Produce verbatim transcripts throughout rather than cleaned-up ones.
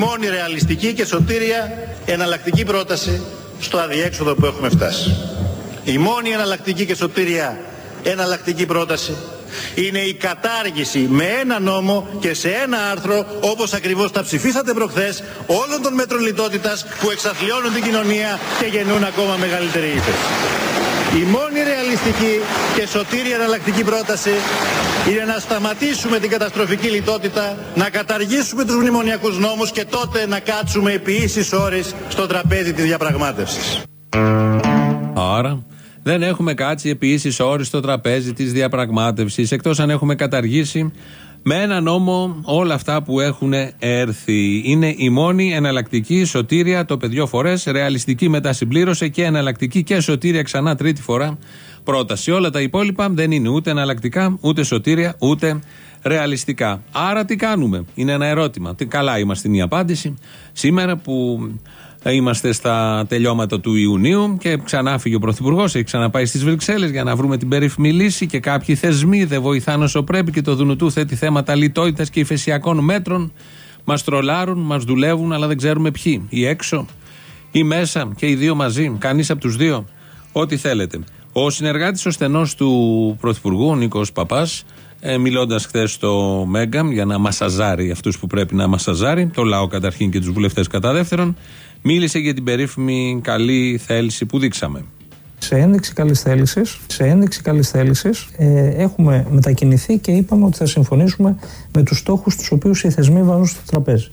μόνη ρεαλιστική και σωτήρια εναλλακτική πρόταση στο αδιέξοδο που έχουμε φτάσει. Η μόνη εναλλακτική και σωτήρια εναλλακτική πρόταση είναι η κατάργηση με ένα νόμο και σε ένα άρθρο, όπως ακριβώς τα ψηφίσατε προχθές, όλων των μέτρων λιτότητας που εξαθλιώνουν την κοινωνία και γεννούν ακόμα μεγαλύτερη ύφεση. Η μόνη ρεαλιστική και σωτήρια εναλλακτική πρόταση είναι να σταματήσουμε την καταστροφική λιτότητα, να καταργήσουμε τους μνημονιακούς νόμους και τότε να κάτσουμε επί ίσης ώρες στο τραπέζι της διαπραγμάτευσης. Άρα δεν έχουμε κάτσει επί ίσης ώρες στο τραπέζι της διαπραγμάτευσης, εκτός αν έχουμε καταργήσει με ένα νόμο όλα αυτά που έχουν έρθει. Είναι η μόνη εναλλακτική σωτήρια, το παιδιό φορές, ρεαλιστική μετά συμπλήρωσε και εναλλακτική και σωτήρια ξανά τρίτη φορά πρόταση. Όλα τα υπόλοιπα δεν είναι ούτε εναλλακτικά, ούτε σωτήρια, ούτε ρεαλιστικά. Άρα τι κάνουμε? Είναι ένα ερώτημα. Τι καλά είμαστε, είναι η απάντηση. Σήμερα που είμαστε στα τελειώματα του Ιουνίου και ξανά φύγει ο Πρωθυπουργός, έχει ξαναπάει στις Βρυξέλλες για να βρούμε την περίφημη λύση και κάποιοι θεσμοί δεν βοηθάνε όσο πρέπει και το Δουνουτού θέτει θέματα λιτότητας και υφεσιακών μέτρων. Μας τρολάρουν, μας δουλεύουν, αλλά δεν ξέρουμε ποιοι. Ή έξω ή μέσα και οι δύο μαζί. Κανείς από τους δύο. Ό,τι θέλετε. Ο συνεργάτης ο στενός του Πρωθυπουργού, ο Νίκος Παπάς, ε, μιλώντας χθες στο Μέγκα για να μασαζάρει αυτούς που πρέπει να μασαζάρει, το λαό καταρχήν και τους βουλευτές κατά δεύτερον, μίλησε για την περίφημη καλή θέληση που δείξαμε. Σε ένδειξη καλής θέλησης, σε ένδειξη καλής θέλησης ε, έχουμε μετακινηθεί και είπαμε ότι θα συμφωνήσουμε με τους στόχους τους οποίους οι θεσμοί βάζουν στο τραπέζι.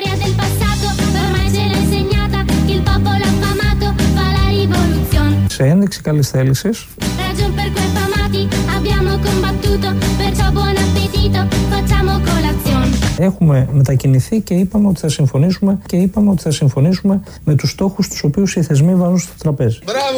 Σε ένδειξη καλής θέλησης έχουμε μετακινηθεί και είπαμε ότι θα συμφωνήσουμε και είπαμε ότι θα συμφωνήσουμε με τους στόχους τους οποίους οι θεσμοί βάζουν στο τραπέζι. Μπράβο!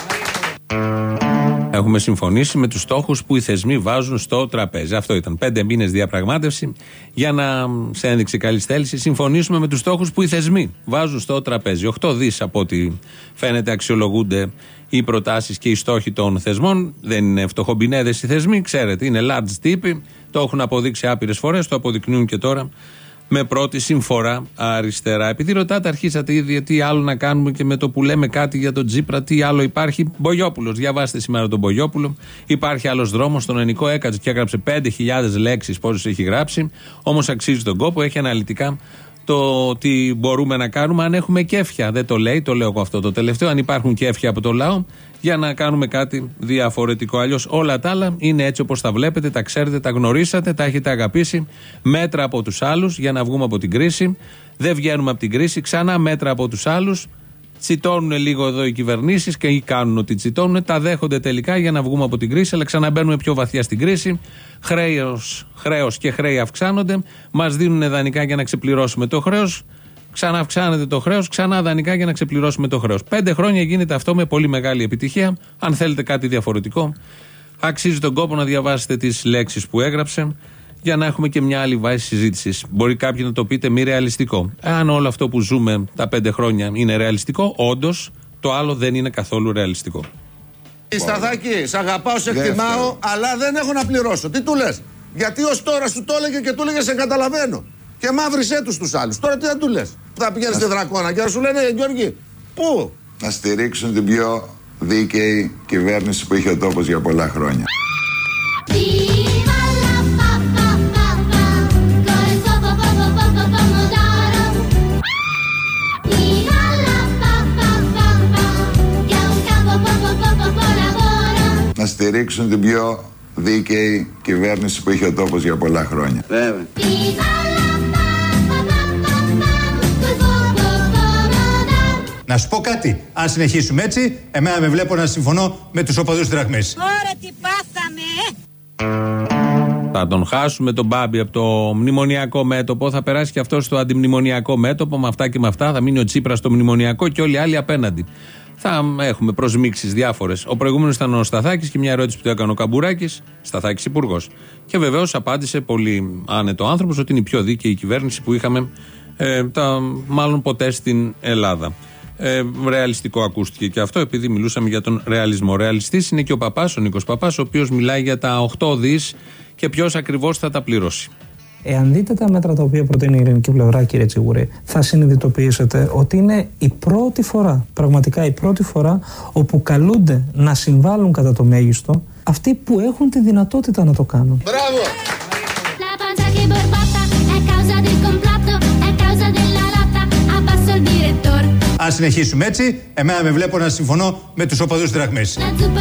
Έχουμε συμφωνήσει με τους στόχους που οι θεσμοί βάζουν στο τραπέζι. Αυτό ήταν. Πέντε μήνες διαπραγμάτευση για να, σε ένδειξη καλής θέλησης, συμφωνήσουμε με τους στόχους που οι θεσμοί βάζουν στο τραπέζι. Οκτώ δις από ό,τι φαίνεται αξιολογούνται οι προτάσεις και οι στόχοι των θεσμών. Δεν είναι φτωχομπινέδες οι θεσμοί, ξέρετε, είναι large τύποι. Το έχουν αποδείξει άπειρες φορές, το αποδεικνύουν και τώρα με πρώτη συμφορά αριστερά. Επειδή ρωτάτε, αρχίσατε ήδη τι άλλο να κάνουμε και με το που λέμε κάτι για τον Τσίπρα, τι άλλο υπάρχει. Μπογιόπουλος, διαβάστε σήμερα τον Μπογιόπουλο. Υπάρχει άλλος δρόμος. Στον Ελληνικό έκατσε και έγραψε πέντε χιλιάδες λέξεις, πόσες έχει γράψει. Όμως αξίζει τον κόπο, έχει αναλυτικά το τι μπορούμε να κάνουμε αν έχουμε κέφια. Δεν το λέει, το λέω εγώ αυτό το τελευταίο. Αν υπάρχουν κέφια από το λαό για να κάνουμε κάτι διαφορετικό. Αλλιώς όλα τα άλλα είναι έτσι όπως τα βλέπετε, τα ξέρετε, τα γνωρίσατε, τα έχετε αγαπήσει. Μέτρα από τους άλλους για να βγούμε από την κρίση. Δεν βγαίνουμε από την κρίση. Ξανά μέτρα από τους άλλους. Τσιτώνουν λίγο εδώ οι κυβερνήσεις και ή κάνουν ότι τσιτώνουν. Τα δέχονται τελικά για να βγούμε από την κρίση, αλλά ξαναμπαίνουμε πιο βαθιά στην κρίση. Χρέος, χρέος και χρέη αυξάνονται. Μας δίνουν δανεικά για να ξεπληρώσουμε το χρέος. Ξανά αυξάνεται το χρέος, ξανά δανεικά για να ξεπληρώσουμε το χρέος. Πέντε χρόνια γίνεται αυτό με πολύ μεγάλη επιτυχία. Αν θέλετε κάτι διαφορετικό, αξίζει τον κόπο να διαβάσετε τις λέξεις που έγραψε για να έχουμε και μια άλλη βάση συζήτησης. Μπορεί κάποιοι να το πείτε μη ρεαλιστικό. Αν όλο αυτό που ζούμε τα πέντε χρόνια είναι ρεαλιστικό, όντως το άλλο δεν είναι καθόλου ρεαλιστικό. Σταθάκη, σ' αγαπάω, σε εκτιμάω, αλλά δεν έχω να πληρώσω. Τι του λες? Γιατί ως τώρα σου το έλεγε και του έλεγε σε καταλαβαίνω. Και μαύρισέ τους τους άλλους. Τώρα τι θα του λες? Θα πηγαίνεις στη Δρακώνα και θα σου λένε, Γιώργη, πού? Να στηρίξουν την πιο δίκαιη κυβέρνηση που είχε ο τόπος για πολλά χρόνια. Να στηρίξουν την πιο δίκαιη κυβέρνηση που είχε ο τόπος για πολλά χρόνια. Βέβαια. Να σου πω κάτι, αν συνεχίσουμε έτσι, εμένα με βλέπω να συμφωνώ με τους οπαδούς της Δραχμής. Ωραία, τι πάθαμε! Θα τον χάσουμε τον Μπάμπη από το μνημονιακό μέτωπο, θα περάσει και αυτό στο αντιμνημονιακό μέτωπο, με αυτά και με αυτά, θα μείνει ο Τσίπρας στο μνημονιακό και όλοι οι άλλοι απέναντι. Θα έχουμε προσμίξεις διάφορες. Ο προηγούμενος ήταν ο Σταθάκης και μια ερώτηση που του έκανε ο Καμπουράκης, Σταθάκης υπουργός. Και βεβαίως απάντησε πολύ άνετο άνθρωπος ότι είναι η πιο δίκαιη κυβέρνηση που είχαμε, ε, τα, μάλλον ποτέ στην Ελλάδα. Ε, ρεαλιστικό ακούστηκε και αυτό, επειδή μιλούσαμε για τον ρεαλισμό. Ρεαλιστής είναι και ο Παπάς, ο Νίκος Παπάς, ο οποίος μιλάει για τα οκτώ δις και ποιος ακριβώς θα τα πληρώσει. Εάν δείτε τα μέτρα τα οποία προτείνει η ελληνική πλευρά, κύριε Τσιγουρή, θα συνειδητοποιήσετε ότι είναι η πρώτη φορά, πραγματικά η πρώτη φορά, όπου καλούνται να συμβάλλουν κατά το μέγιστο αυτοί που έχουν τη δυνατότητα να το κάνουν. Μπράβο! Αν συνεχίσουμε έτσι, εμένα με βλέπω να συμφωνώ με τους οπαδούς δραχμής.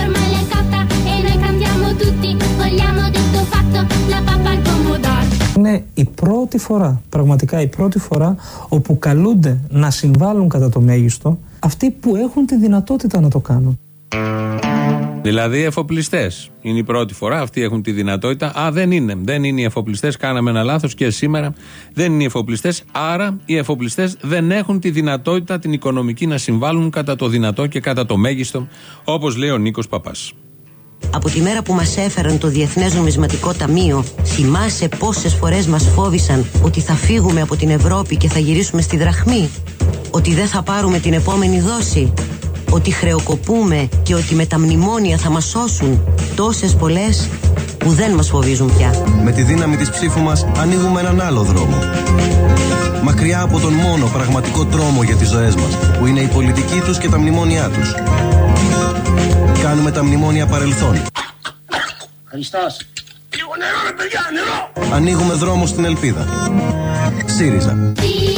Είναι η πρώτη φορά, πραγματικά η πρώτη φορά, όπου καλούνται να συμβάλλουν κατά το μέγιστο αυτοί που έχουν τη δυνατότητα να το κάνουν. Δηλαδή οι εφοπλιστές. Είναι η πρώτη φορά, αυτοί έχουν τη δυνατότητα. Α, δεν είναι. Δεν είναι οι εφοπλιστές. Κάναμε ένα λάθος και σήμερα δεν είναι οι εφοπλιστές. Άρα οι εφοπλιστές δεν έχουν τη δυνατότητα την οικονομική να συμβάλλουν κατά το δυνατό και κατά το μέγιστο, όπως λέει ο Νίκος Παπάς. Από τη μέρα που μας έφεραν το Διεθνές Νομισματικό Ταμείο, θυμάσαι πόσες φορές μας φόβησαν ότι θα φύγουμε από την Ευρώπη και θα γυρίσουμε στη δραχμή, ότι δεν θα πάρουμε την επόμενη δόση, ότι χρεοκοπούμε και ότι με τα μνημόνια θα μας σώσουν. Τόσες πολλές που δεν μας φοβίζουν πια. Με τη δύναμη της ψήφου μας ανοίγουμε έναν άλλο δρόμο. Μακριά από τον μόνο πραγματικό τρόμο για τις ζωές μας, που είναι η πολιτική τους και τα μνημόνια τους. Κάνουμε τα μνημόνια παρελθόν. Χριστός. Λίγο νερό ρε παιδιά, νερό. Ανοίγουμε δρόμο στην ελπίδα. ΣΥΡΙΖΑ.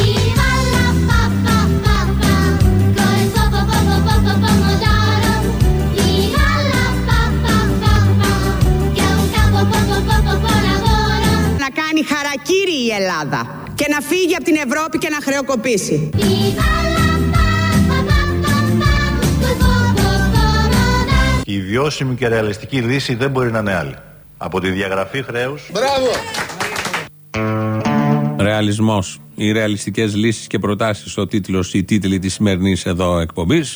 Να κάνει χαρακίρι η Ελλάδα και να φύγει από την Ευρώπη και να χρεοκοπήσει. Η βιώσιμη και ρεαλιστική λύση δεν μπορεί να είναι άλλη. Από τη διαγραφή χρέους. Μπράβο! Ρεαλισμός. Οι ρεαλιστικές λύσεις και προτάσεις, ο τίτλος, οι τίτλοι της σημερινής εδώ εκπομπής.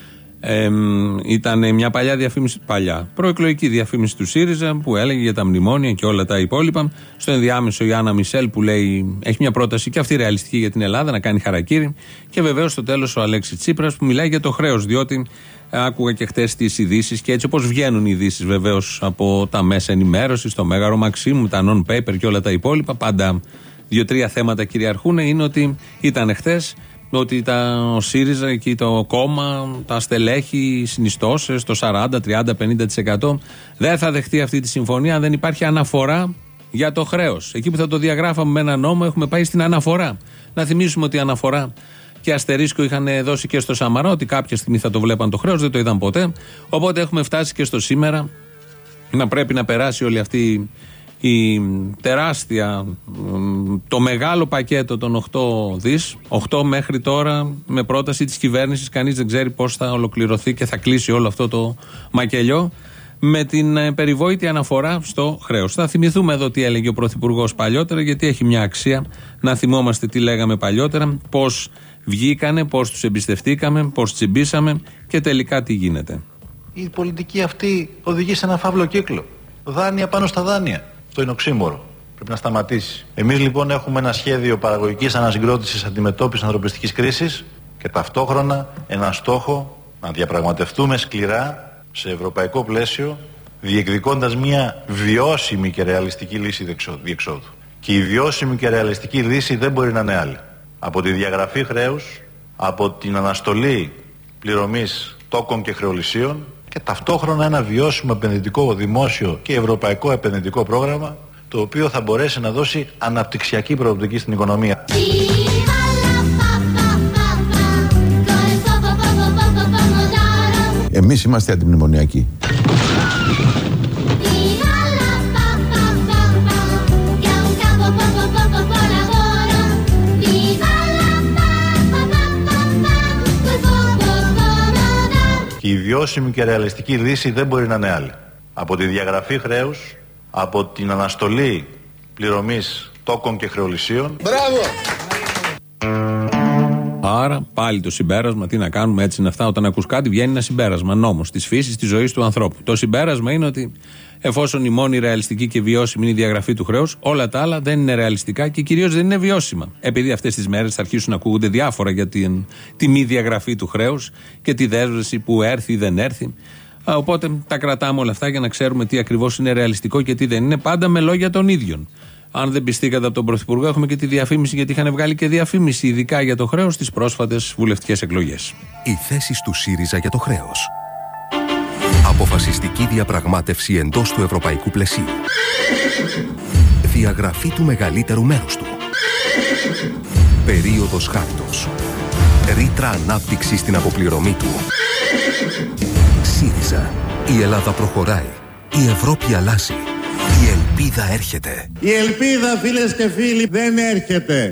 Ε, ήταν μια παλιά διαφήμιση, παλιά προεκλογική διαφήμιση του ΣΥΡΙΖΑ που έλεγε για τα μνημόνια και όλα τα υπόλοιπα. Στο ενδιάμεσο η Άννα Μισελ που λέει, έχει μια πρόταση και αυτή ρεαλιστική για την Ελλάδα, να κάνει χαρακίρι. Και βεβαίως στο τέλος ο Αλέξης Τσίπρας που μιλάει για το χρέος, διότι άκουγα και χτες τις ειδήσεις και έτσι όπως βγαίνουν οι ειδήσεις βεβαίως από τα μέσα ενημέρωσης, το Μέγαρο Μαξίμου, τα non-paper και όλα τα υπόλοιπα, πάντα δύο-τρία θέματα κυριαρχούν. Είναι ότι ήταν χτες ότι τα, ο ΣΥΡΙΖΑ και το κόμμα, τα στελέχη, οι συνιστώσεις, το σαράντα, τριάντα, πενήντα τοις εκατό δεν θα δεχτεί αυτή τη συμφωνία αν δεν υπάρχει αναφορά για το χρέος. Εκεί που θα το διαγράφαμε με ένα νόμο έχουμε πάει στην αναφορά. Να θυμίσουμε ότι η αναφορά και αστερίσκο είχαν δώσει και στο Σαμαρά ότι κάποια στιγμή θα το βλέπαν το χρέος, δεν το είδαν ποτέ. Οπότε έχουμε φτάσει και στο σήμερα να πρέπει να περάσει όλη αυτή η τεράστια, το μεγάλο πακέτο των οκτώ δις, οκτώ μέχρι τώρα με πρόταση της κυβέρνησης, κανείς δεν ξέρει πώς θα ολοκληρωθεί και θα κλείσει όλο αυτό το μακελιό, με την περιβόητη αναφορά στο χρέος. Θα θυμηθούμε εδώ τι έλεγε ο Πρωθυπουργός παλιότερα, γιατί έχει μια αξία να θυμόμαστε τι λέγαμε παλιότερα, πώς βγήκανε, πώς τους εμπιστευτήκαμε, πώς τσιμπήσαμε και τελικά τι γίνεται. Η πολιτική αυτή οδηγεί σε ένα φαύλο κύκλο. Δάνεια πάνω στα δάνεια. Το είναι οξύμορο. Πρέπει να σταματήσει. Εμείς λοιπόν έχουμε ένα σχέδιο παραγωγικής ανασυγκρότησης αντιμετώπισης ανθρωπιστικής κρίσης και ταυτόχρονα ένα στόχο να διαπραγματευτούμε σκληρά σε ευρωπαϊκό πλαίσιο, διεκδικώντας μια βιώσιμη και ρεαλιστική λύση διεξόδου. Και η βιώσιμη και ρεαλιστική λύση δεν μπορεί να είναι άλλη. Από τη διαγραφή χρέους, από την αναστολή πληρωμής τόκων και χρεολυσίων και ταυτόχρονα ένα βιώσιμο επενδυτικό δημόσιο και ευρωπαϊκό επενδυτικό πρόγραμμα, το οποίο θα μπορέσει να δώσει αναπτυξιακή προοπτική στην οικονομία. Εμείς είμαστε αντιμνημονιακοί. Και η βιώσιμη και ρεαλιστική λύση δεν μπορεί να είναι άλλη. Από τη διαγραφή χρέους, από την αναστολή πληρωμής τόκων και χρεολυσίων. Μπράβο! Άρα πάλι το συμπέρασμα, τι να κάνουμε, έτσι είναι αυτά. Όταν ακούς κάτι βγαίνει ένα συμπέρασμα, νόμος της φύσης, της ζωής του ανθρώπου. Το συμπέρασμα είναι ότι εφόσον η μόνη ρεαλιστική και βιώσιμη είναι η διαγραφή του χρέους, όλα τα άλλα δεν είναι ρεαλιστικά και κυρίως δεν είναι βιώσιμα. Επειδή αυτές τις μέρες θα αρχίσουν να ακούγονται διάφορα για την, τη μη διαγραφή του χρέους και τη δέσμευση που έρθει ή δεν έρθει. Οπότε τα κρατάμε όλα αυτά για να ξέρουμε τι ακριβώς είναι ρεαλιστικό και τι δεν είναι, πάντα με λόγια των ίδιων. Αν δεν πιστήκατε από τον Πρωθυπουργό, έχουμε και τη διαφήμιση, γιατί είχαν βγάλει και διαφήμιση ειδικά για το χρέος στις πρόσφατες βουλευτικές εκλογές. Οι θέσεις του ΣΥΡΙΖΑ για το χρέος. Αποφασιστική διαπραγμάτευση εντός του ευρωπαϊκού πλαισίου. Διαγραφή του μεγαλύτερου μέρους του. Περίοδος χάριτος. Ρήτρα ανάπτυξη στην αποπληρωμή του. ΣΥΡΙΖΑ. Η Ελλάδα προχωράει. Η Ευρώπη αλλάζει. Η ελπίδα έρχεται. Η ελπίδα, φίλες και φίλοι, δεν έρχεται.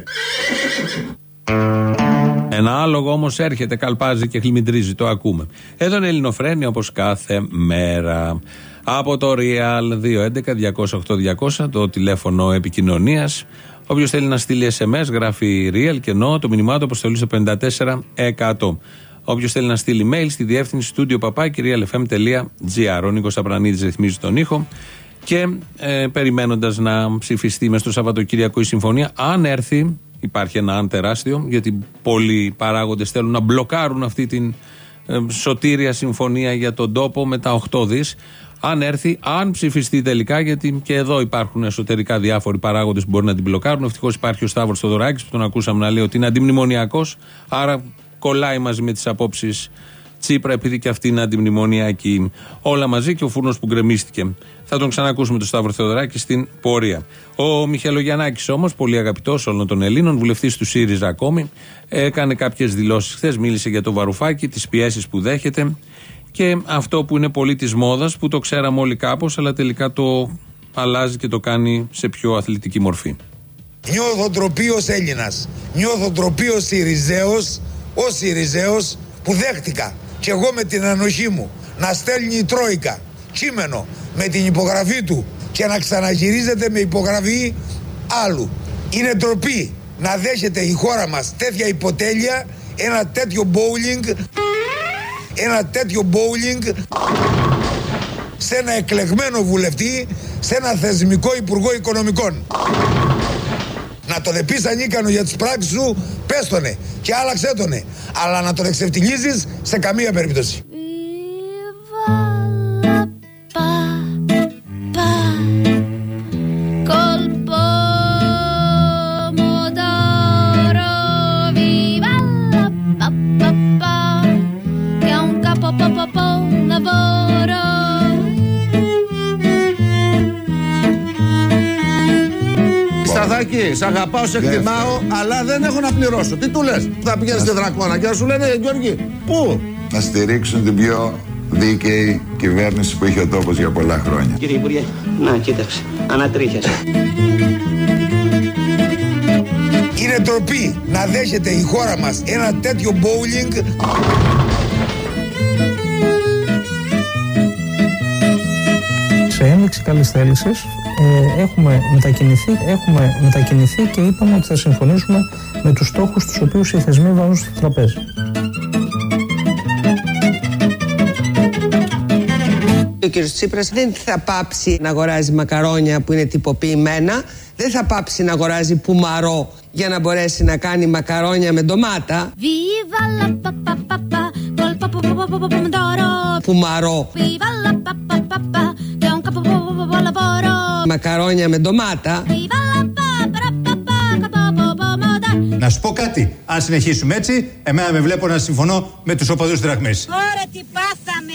Ένα άλογο όμως έρχεται, καλπάζει και χλιμιντρίζει, το ακούμε. Εδώ είναι Ελληνοφρένη όπως κάθε μέρα. Από το Real δύο έντεκα διακόσια οκτώ διακόσια, το τηλέφωνο επικοινωνίας. Όποιος θέλει να στείλει ες εμ ες, γράφει Real και ενώ το μηνυμά του αποστολή στο πενήντα τέσσερα εκατό. Όποιος θέλει να στείλει mail στη διεύθυνση studio παπάκι real f m τελεία g r. Ο Νίκος Απρανίδης ρυθμίζει τον ήχο. Και ε, περιμένοντας να ψηφιστεί μες στο Σαββατοκύριακο η συμφωνία, αν έρθει, υπάρχει ένα αν τεράστιο, γιατί πολλοί παράγοντες θέλουν να μπλοκάρουν αυτή την ε, σωτήρια συμφωνία για τον τόπο με τα οκτώ δις. Αν έρθει, αν ψηφιστεί τελικά, γιατί και εδώ υπάρχουν εσωτερικά διάφοροι παράγοντες που μπορεί να την μπλοκάρουν. Ευτυχώς υπάρχει ο Σταύρος Θοδωράκης που τον ακούσαμε να λέει ότι είναι αντιμνημονιακός, άρα κολλάει μαζί με τις απόψεις Τσίπρα, επειδή και αυτή είναι αντιμνημονιακή. Όλα μαζί και ο φούρνος που γκρεμίστηκε. Θα τον ξανακούσουμε τον Σταύρο Θεοδωράκη στην πορεία. Ο Μιχαηλογιαννάκης όμως, πολύ αγαπητός όλων των Ελλήνων, βουλευτής του ΣΥΡΙΖΑ ακόμη, έκανε κάποιες δηλώσεις χθες. Μίλησε για το Βαρουφάκι, τις πιέσεις που δέχεται και αυτό που είναι πολύ της μόδας, που το ξέραμε όλοι κάπως, αλλά τελικά το αλλάζει και το κάνει σε πιο αθλητική μορφή. Νιώθω ντροπή ως Έλληνας. Νιώθω ντροπή ως Συριζέος, ως Συριζέος που δέχτηκα και εγώ με την ανοχή μου να στέλνει η Τρόικα κείμενο με την υπογραφή του και να ξαναγυρίζεται με υπογραφή άλλου. Είναι ντροπή να δέχεται η χώρα μας τέτοια υποτέλεια, ένα τέτοιο bowling, ένα τέτοιο bowling σε ένα εκλεγμένο βουλευτή, σε ένα θεσμικό υπουργό οικονομικών. Να το δεπείς ανίκανο για τις πράξεις σου, πες τονε και άλλαξέ τονε. Αλλά να τον εξευτυλίζεις σε καμία περίπτωση. Σταθάκη, σ' αγαπάω, σε εκτιμάω, αλλά δεν έχω να πληρώσω. Τι του λες? Θα πηγαίνεις στη Δρακόνα και θα σου λένε, Γιώργη, πού? Να στηρίξουν την πιο δίκαιη κυβέρνηση που είχε ο τόπος για πολλά χρόνια. Κύριε Υπουργέ, να κοίταξε, ανατρίχιασε. Είναι ντροπή να δέχεται η χώρα μας ένα τέτοιο bowling. Σε ένδειξη καλής θέλησης ε, έχουμε, μετακινηθεί, έχουμε μετακινηθεί και είπαμε ότι θα συμφωνήσουμε με τους στόχους τους οποίους οι θεσμοί βάζουν στο τραπέζι. Ο κ. Τσίπρας δεν θα πάψει να αγοράζει μακαρόνια που είναι τυποποιημένα, δεν θα πάψει να αγοράζει πουμαρό για να μπορέσει να κάνει μακαρόνια με ντομάτα. Πουμαρό. Μακαρόνια με ντομάτα. Να σου πω κάτι, αν συνεχίσουμε έτσι, εμένα με βλέπω να συμφωνώ με τους οπαδούς δραχμής. Ωραία, τι πάθαμε!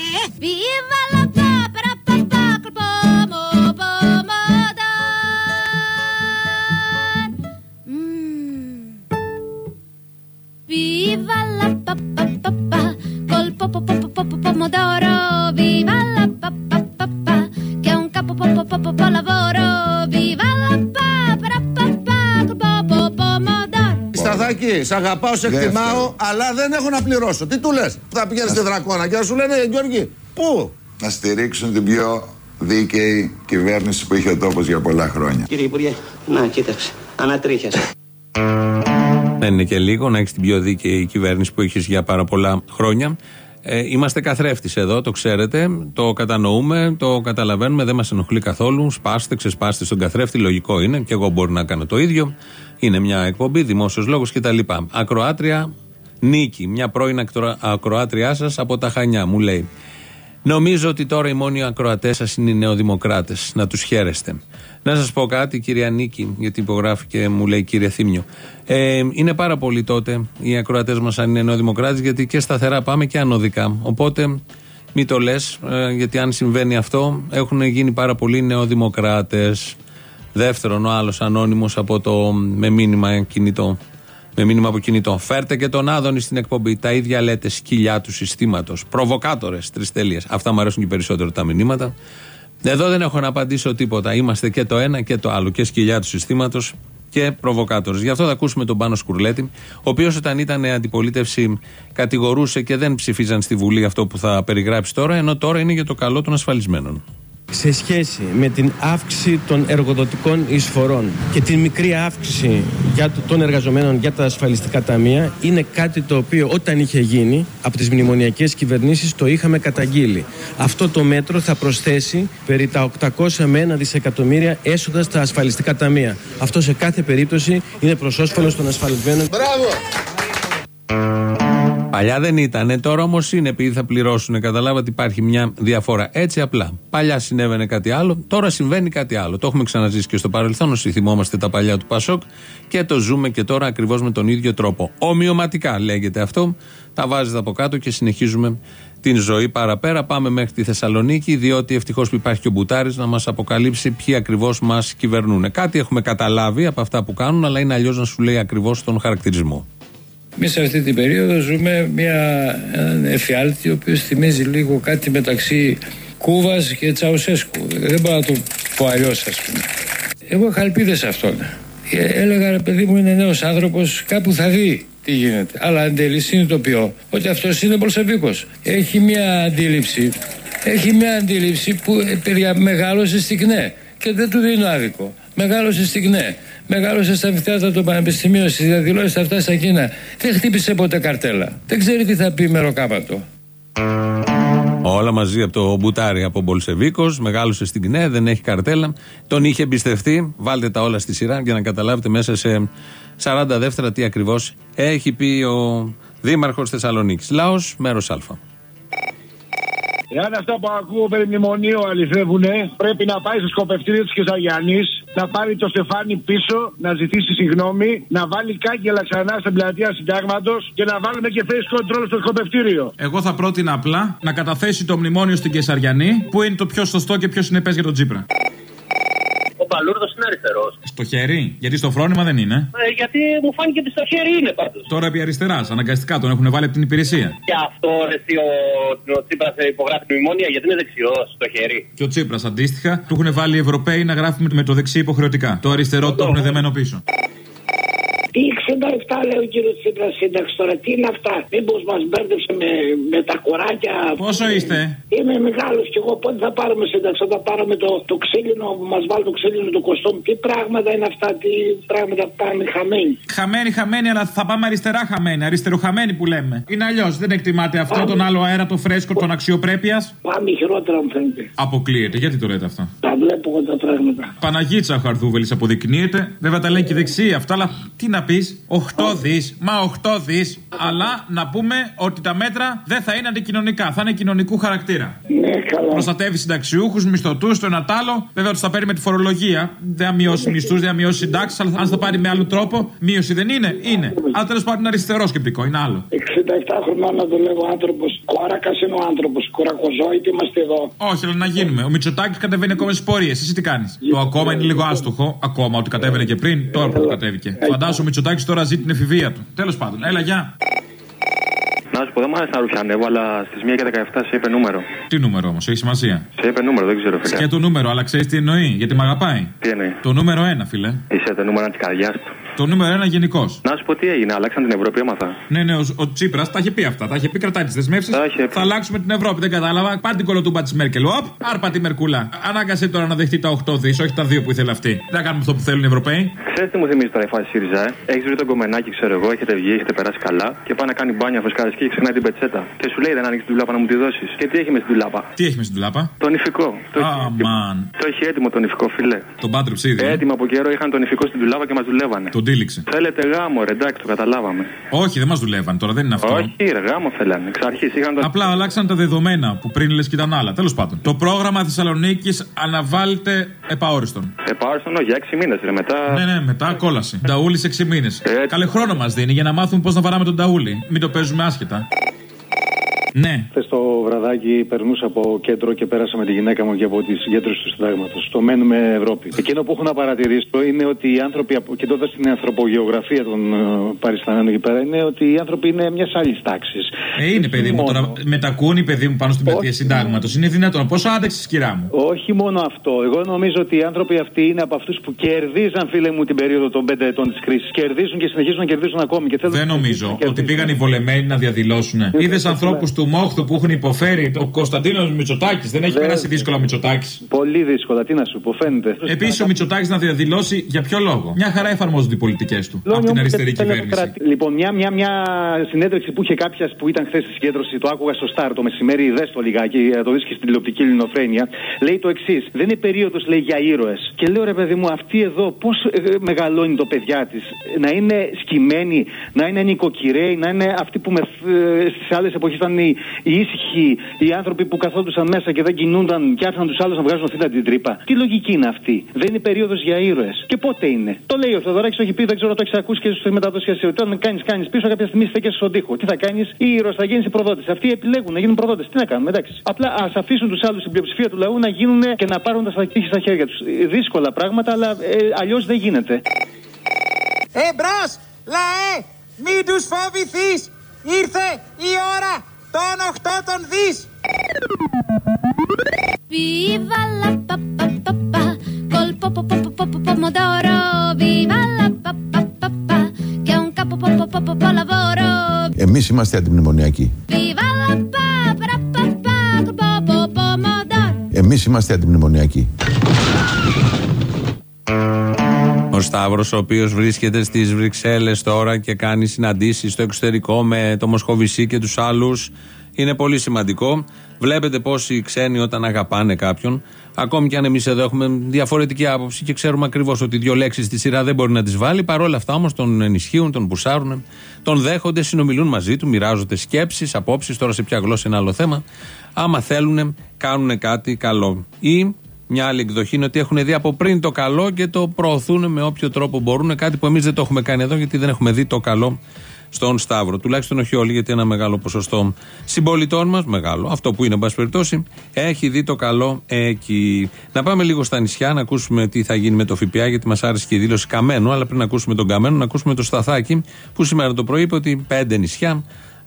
Viva la pa pa pa pa col po po po po po pomodoro viva la pa pa pa pa che è un capo po po po po po lavoro viva la pa pa pa pa col po po pomodoro. Σταθάκη, σ' αγαπάω, σε εκτιμάω, αλλά δεν έχω να πληρώσω. Τι του λες? Θα πηγαίνεις στη Δρακόνα και θα σου λένε, Γιώργη, πού? Να στηρίξουν την πιο δίκαιη κυβέρνηση που είχε ο τόπος για πολλά χρόνια. Κύριε Υπουργέ, να κοίταξε, ανατρίχιασε. Δεν είναι και λίγο να έχεις την πιο δίκαιη κυβέρνηση που έχεις για πάρα πολλά χρόνια. Ε, είμαστε καθρέφτης εδώ, το ξέρετε, το κατανοούμε, το καταλαβαίνουμε, δεν μας ενοχλεί καθόλου. Σπάστε, ξεσπάστε στον καθρέφτη, λογικό είναι, και εγώ μπορώ να κάνω το ίδιο. Είναι μια εκπομπή, δημόσιος λόγος κτλ. Ακροάτρια Νίκη, μια πρώην ακροάτριά σας από τα Χανιά, μου λέει: Νομίζω ότι τώρα οι μόνοι ακροατές σας είναι οι νεοδημοκράτες. Να τους χαίρεστε. Να σας πω κάτι, κυρία Νίκη, γιατί υπογράφει και μου λέει κύριε Θήμιο. Ε, είναι πάρα πολύ τότε οι ακροατές μας αν είναι νεοδημοκράτες, γιατί και σταθερά πάμε και ανωδικά. Οπότε μην το λες, ε, γιατί αν συμβαίνει αυτό, έχουν γίνει πάρα πολλοί νεοδημοκράτες. Δεύτερον, ο άλλος ανώνυμος από το με μήνυμα κινητό. Με μήνυμα από κινητό. Φέρτε και τον Άδωνη στην εκπομπή. Τα ίδια λέτε, σκυλιά του συστήματος. Προβοκάτορες, τρεις τελείες. Αυτά μου αρέσουν και περισσότερο τα μηνύματα. Εδώ δεν έχω να απαντήσω τίποτα. Είμαστε και το ένα και το άλλο. Και σκυλιά του συστήματος και προβοκάτορες. Γι' αυτό θα ακούσουμε τον Πάνο Σκουρλέτη, ο οποίος όταν ήταν αντιπολίτευση κατηγορούσε και δεν ψηφίζαν στη Βουλή αυτό που θα περιγράψει τώρα, ενώ τώρα είναι για το καλό των ασφαλισμένων. Σε σχέση με την αύξηση των εργοδοτικών εισφορών και την μικρή αύξηση για το, των εργαζομένων για τα ασφαλιστικά ταμεία, είναι κάτι το οποίο όταν είχε γίνει από τις μνημονιακές κυβερνήσεις το είχαμε καταγγείλει. Αυτό το μέτρο θα προσθέσει περί τα οκτακόσια με ένα δισεκατομμύρια έσοδα στα ασφαλιστικά ταμεία. Αυτό σε κάθε περίπτωση είναι προς όφελος των ασφαλισμένων. Μπράβο! Παλιά δεν ήτανε, τώρα όμως είναι, επειδή θα πληρώσουν. Καταλάβατε, υπάρχει μια διαφορά. Έτσι απλά. Παλιά συνέβαινε κάτι άλλο, τώρα συμβαίνει κάτι άλλο. Το έχουμε ξαναζήσει και στο παρελθόν, όσοι θυμόμαστε τα παλιά του Πασόκ, και το ζούμε και τώρα ακριβώς με τον ίδιο τρόπο. Ομοιωματικά λέγεται αυτό. Τα βάζετε από κάτω και συνεχίζουμε την ζωή παραπέρα. Πάμε μέχρι τη Θεσσαλονίκη, διότι ευτυχώς που υπάρχει και ο Μπουτάρης να μας αποκαλύψει ποιοι ακριβώς μας κυβερνούν. Κάτι έχουμε καταλάβει από αυτά που κάνουν, αλλά είναι αλλιώς να σου λέει ακριβώς τον χαρακτηρισμό. Εμείς σε αυτή την περίοδο ζούμε μια, έναν εφιάλτη ο οποίος θυμίζει λίγο κάτι μεταξύ Κούβας και Τσαουσέσκου. Δεν μπορώ να το πω αλλιώς, ας πούμε. Εγώ είχα ελπίδες σε αυτόν. Έλεγα, ρε παιδί μου, είναι νέος άνθρωπος, κάπου θα δει τι γίνεται. Αλλά εν τέλει συνειδητοποιώ ότι αυτός είναι Μπολσεβίκος. Έχει μια αντίληψη, έχει μια αντίληψη που παιδιά, μεγάλωσε στην ΚΝΕ και δεν του δίνω άδικο. Μεγάλωσε στην ΚΝΕ. Μεγάλωσε στα αμφιθέατρα των πανεπιστημίων, στις διαδηλώσεις αυτά στα Κίνα. Δεν χτύπησε ποτέ καρτέλα. Δεν ξέρει τι θα πει μεροκάματο. Όλα μαζί από το Μπουτάρι, από Μπολσεβίκος, μεγάλωσε στην ΚΝΕ, δεν έχει καρτέλα. Τον είχε εμπιστευτεί. Βάλτε τα όλα στη σειρά για να καταλάβετε μέσα σε σαράντα δεύτερα τι ακριβώς έχει πει ο Δήμαρχος Θεσσαλονίκης. Λαός, μέρος Α. Εάν αυτά που ακούω περί μνημονίου αληθεύουνε, πρέπει να πάει στο σκοπευτήριο της Κεσαριανής, να πάρει το στεφάνι πίσω, να ζητήσει συγγνώμη, να βάλει κάγκελα ξανά στην πλατεία Συντάγματος και να βάλουμε και face control στο σκοπευτήριο. Εγώ θα πρότεινα απλά να καταθέσει το μνημόνιο στην Κεσαριανή, που είναι το πιο σωστό και πιο συνεπές για τον Τσίπρα. Ο Παλούρδος είναι αριστερός. Στο χέρι, γιατί στο φρόνημα δεν είναι. Ε, γιατί μου φάνηκε ότι στο χέρι είναι πάντως. Τώρα επί αριστεράς, αναγκαστικά τον έχουν βάλει από την υπηρεσία. Και αυτό εσύ ο, ο Τσίπρας υπογράφει μνημόνια γιατί είναι δεξιός στο χέρι. Και ο Τσίπρας αντίστοιχα του έχουν βάλει οι Ευρωπαίοι να γράφει με το δεξί υποχρεωτικά. Το αριστερό το έχουν δεμένο πίσω. Τι εξήντα επτά λέει ο κύριος Τσίπρας σύνταξη τώρα, τι είναι αυτά, μήπως μας μπέρδεψε με, με τα κοράκια. Πόσο είστε? Είμαι μεγάλος και εγώ πότε θα πάρουμε σύνταξη, θα πάρουμε το, το ξύλινο που μας βάλει το ξύλινο το κοστόμι, τι πράγματα είναι αυτά, τι πράγματα πάνε χαμένοι. Χαμένοι, χαμένοι, αλλά θα πάμε αριστερά χαμένοι, αριστεροχαμένοι που λέμε. Είναι αλλιώς, δεν εκτιμάτε αυτό πάμε. Τον άλλο αέρα, το φρέσκο, τον αξιοπρέπειας. Πάμε χειρότερα μου φαίνεται. Αποκλείεται, γιατί το λέτε αυτό? Τα βλέπω εγώ τα πράγματα. Παναγίτσα ο Χαρδούβελης αποδεικνύεται, βέβαια τα λέει και δεξί αυτά, αλλά τι να πεις, οκτώ δις, μα οκτώ δις, αλλά να πούμε ότι τα μέτρα δεν θα είναι αντικοινωνικά, θα είναι κοινωνικού χαρακτήρα. Ναι, καλά. Προστατεύει συνταξιούχους, μισθωτούς, το ένα τ' άλλο. Βέβαια τους θα παίρνει με τη φορολογία. Δεν θα μειώσει μισθούς, δεν θα μειώσει συντάξεις, αλλά αν θα πάρει με άλλο τρόπο, μείωση δεν είναι, είναι. Αλλά τέλος πάντων είναι αριστερό σκεπτικό, είναι άλλο. εξήντα επτά χρονών να δουλεύω άνθρωπος. Κόρακας είναι ο άνθρωπος. Κορακοζόητη είμαστε εδώ. Όχι, αλλά να γίνουμε. Ο Μητσοτάκης κατεβαίνει ακόμα στις πορείες. Εσύ τι κάνεις? Το ακόμα είναι λίγο άστοχο. Ακόμα ότι κατέβαινε και πριν, τώρα που κατέβηκε. Φαντάσου ο Μητσοτάκης τώρα ζει την εφηβεία του. Τέλος πάντων, έλα, γεια. Να σου πω, δεν μου άρεσε να ρουφιανεύω, αλλά στις μία και δεκαεπτά σε είπε νούμερο. Τι νούμερο όμως, έχει σημασία? Σε είπε νούμερο, δεν ξέρω, φίλε. Και το νούμερο, αλλά ξέρεις τι εννοεί, γιατί μ' αγαπάει. Τι εννοεί? Το νούμερο ένα, φίλε. Είσαι το νούμερο ένα της καρδιάς του. Το νούμερο ένα γενικώς. Να σου πω τι έγινε, αλλάξαν την Ευρώπη, έμαθα. Ναι, ναι, ο, ο Τσίπρας τα είχε πει αυτά. Τα είχε πει, κρατάει τις δεσμεύσεις. Θα αλλάξουμε την Ευρώπη, δεν κατάλαβα. Πάρ' την κολοτούμπα της Μέρκελ. Οπ, άρπα τη Μερκούλα. Ανάγκασε τώρα να δεχτεί τα οκτώ δις, όχι τα δύο που ήθελε αυτή. Δεν κάνουμε αυτό που θέλουν οι Ευρωπαίοι. Ξέρεις τι μου θυμίζει τώρα η φάση ΣΥΡΙΖΑ, ε? Έχεις βρει τον κομμενάκι, ξέρω εγώ, έχετε βγει, έχετε περάσει καλά και πάει να κάνει μπάνια φρεσκαριστική και ξεχνάει την πετσέτα. Και σου λέει δεν άνοιξε την τουλάπα να μου τη δώσει. Και τι έχει με στην τουλάπα? Τι έχει με στην τουλάπα? Τον ηφικό. Το, oh, έχει... το έχει έτοιμο τον ηφικό, φίλε. Τον πάντρεψε ήδη. Έτοιμο από καιρό είχαν τον ηφικό στην τουλάπα και μας δουλεύανε. Τον τήληξε. Θέλετε γάμο, ρε, εντάξει, το καταλάβαμε. Όχι, δεν μας δουλεύαν τώρα, δεν είναι αυτό. Όχι, ρε, γάμο θέλανε. Εξ αρχής είχαν το... Απλά αλλάξαν τα δεδομένα που πριν λες και ήταν άλλα. Τέλος πάντων. Το πρόγραμμα Θεσσαλονίκης αναβάλλεται επαόριστον. Επαόριστον, όχι, για έξι μήνες, ρε, μετά. Ναι, ναι, μετά κόλαση. Νταούλης έξι μήνες. Ε... Καλέ χρόνο μας δίνει για να μάθουμε πώς να βαράμε τον Νταούλη. Μην το παίζουμε άσχετα. Ναι. Χθες το βραδάκι περνούσα από κέντρο και πέρασα με τη γυναίκα μου και από τη συγκέντρωση του συντάγματος. Το μένουμε Ευρώπη. Εκείνο που έχω να παρατηρήσω είναι ότι οι άνθρωποι, κοιτώντας την ανθρωπογεωγραφία των uh, Παριστανών εκεί πέρα, είναι ότι οι άνθρωποι είναι μιας άλλης τάξης. Ε, είναι παιδί μου, τώρα μετακούνει παιδί μου πάνω στην πλατεία συντάγματος. Είναι δυνατόν. Πόσο άντεξες, κυρά μου. Όχι μόνο αυτό. Εγώ νομίζω ότι οι άνθρωποι αυτοί είναι από αυτούς που κερδίζαν, φίλε μου, την περίοδο των πέντε ετών της κρίσης. Κερδίζουν και συνεχίζουν να κερδίζουν ακόμη. Και δεν νομίζω ότι πήγαν οι βολεμένοι να διαδηλώσουν. Είδες ανθρώπους του Μόχθου που έχουν υποφέρει. Ο Κωνσταντίνος Μητσοτάκης δεν έχει Δε... περάσει δύσκολα ο Μητσοτάκης. Πολύ δύσκολα, τι να σου πω, φαίνεται. Επίσης ο Μητσοτάκης να διαδηλώσει για ποιο λόγο. Μια χαρά εφαρμόζονται οι πολιτικές του από την αριστερή κυβέρνηση. Λοιπόν, μια, μια, μια συνέντευξη που είχε κάποια που ήταν χθες στη συγκέντρωση, το άκουγα στο Σταρ το μεσημέρι, δες το λιγάκι, το δεις και στην τηλεοπτική Ελληνοφρένεια. Λέει το εξής: δεν είναι περίοδος, λέει, για ήρωες. Και λέω, ρε παιδί μου, αυτή εδώ πώς ε, μεγαλώνει το παιδιά της. Να είναι σκυμμένη, να είναι νοικοκυρέοι, να είναι αυτοί που με, ε, στις άλλες εποχές ήταν οι, οι ήσυχοι, οι άνθρωποι που καθόντουσαν μέσα και δεν κινούνταν και άφηναν τους άλλους να βγάζουν αυτή την τρύπα. Τι λογική είναι αυτή? Δεν είναι περίοδος για ήρωες. Και πότε είναι? Το λέει ο Θεοδωράκης, το έχει πει, δεν ξέρω, το έχει ακούσει και στο μεταδοσιακό. Όταν κάνεις, κάνεις πίσω, κάποια στιγμή στέκεσαι στον τοίχο. Τι θα κάνεις? Ή ήρωες, θα γίνεις προδότης. Αυτοί επιλέγουν να γίνουν προδότες. Τι να κάνουμε, εντάξει. Απλά ας αφήσουν τους άλλους, την πλειοψηφία του λαού, να γίνουν και να πάρουν τα στρατηγική στα χέρια τους. Δύσκολα πράγματα, αλλά ε, αλλιώς δεν γίνεται. Εμπρός, λαέ, μην τους φοβηθείς. Ήρθε η ώρα των οχτώ των δις. Viva la pa pa pa pa col po po po po po pomodoro. Viva la pa pa pa pa che un capo po po po po lavoro. Εμείς είμαστε αντιμνημονιακοί. Viva la pa pa pa pa col po po pomodoro. Εμείς είμαστε αντιμνημονιακοί. Ο Σταύρος, ο οποίος βρίσκεται στις Βρυξέλλες τώρα και κάνει συναντήσεις στο εξωτερικό με το Μοσχοβησί και τους άλλους, είναι πολύ σημαντικό. Βλέπετε πώς οι ξένοι όταν αγαπάνε κάποιον, ακόμη κι αν εμείς εδώ έχουμε διαφορετική άποψη και ξέρουμε ακριβώς ότι δύο λέξεις στη σειρά δεν μπορεί να τις βάλει, παρόλα αυτά όμως τον ενισχύουν, τον πουσάρουν, τον δέχονται, συνομιλούν μαζί του, μοιράζονται σκέψεις, απόψεις. Τώρα σε ποια γλώσσα είναι άλλο θέμα. Άμα θέλουν, κάνουν κάτι καλό. Ή μια άλλη εκδοχή είναι ότι έχουν δει από πριν το καλό και το προωθούν με όποιο τρόπο μπορούν. Κάτι που εμείς δεν το έχουμε κάνει εδώ, γιατί δεν έχουμε δει το καλό στον Σταύρο. Τουλάχιστον όχι όλοι, γιατί ένα μεγάλο ποσοστό συμπολιτών μας, μεγάλο, αυτό που είναι, εν πάση περιπτώσει, έχει δει το καλό εκεί. Να πάμε λίγο στα νησιά, να ακούσουμε τι θα γίνει με το ΦΠΑ, γιατί μας άρεσε και η δήλωση Καμένου. Αλλά πριν να ακούσουμε τον Καμένο, να ακούσουμε το Σταθάκη, που σήμερα το πρωί είπε ότι πέντε νησιά